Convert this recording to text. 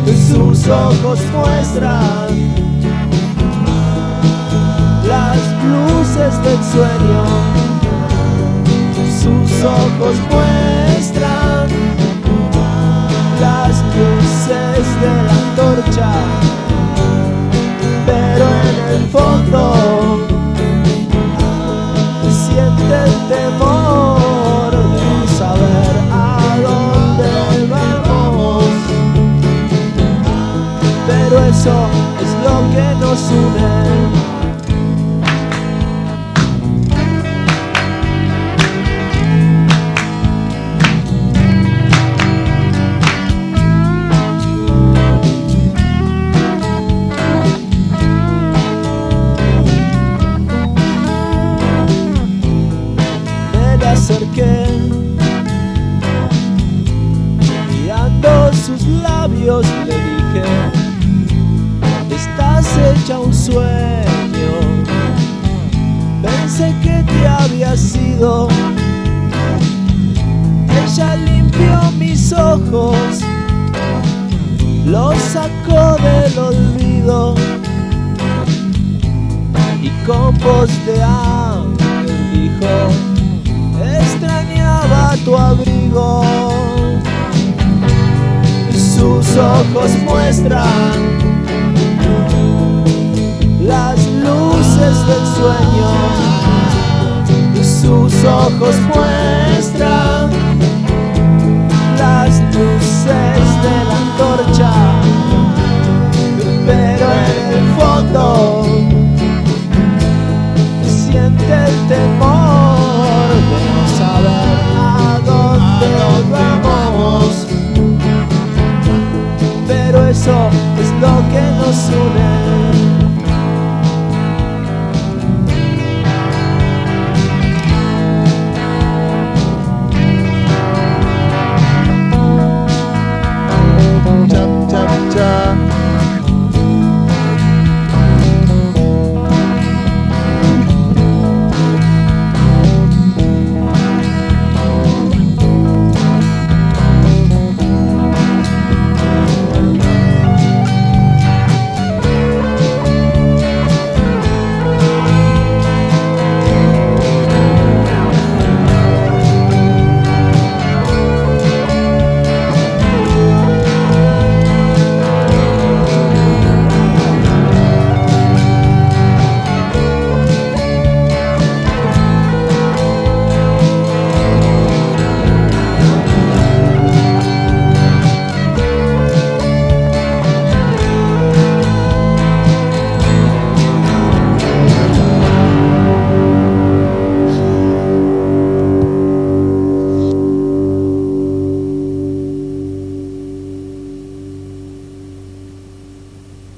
Sus ojos muestran las luces del sueño. Sus ojos muestran las luces de la antorcha, pero en el fondo siente el temor de saber a dónde vamos. Pero eso es lo que nos une. Me le acerqué, mirando sus labios le dije: estás hecha un sueño. Pensé que te había sido. Ella limpió mis ojos, los sacó del olvido y con voz de ángel dijo: extrañaba tu abrigo. Sus ojos muestran las luces del sueño. Sus ojos muestran las luces de la antorcha, pero en el fondo siente el temor de no saber a dónde vamos. Pero eso es lo que nos une.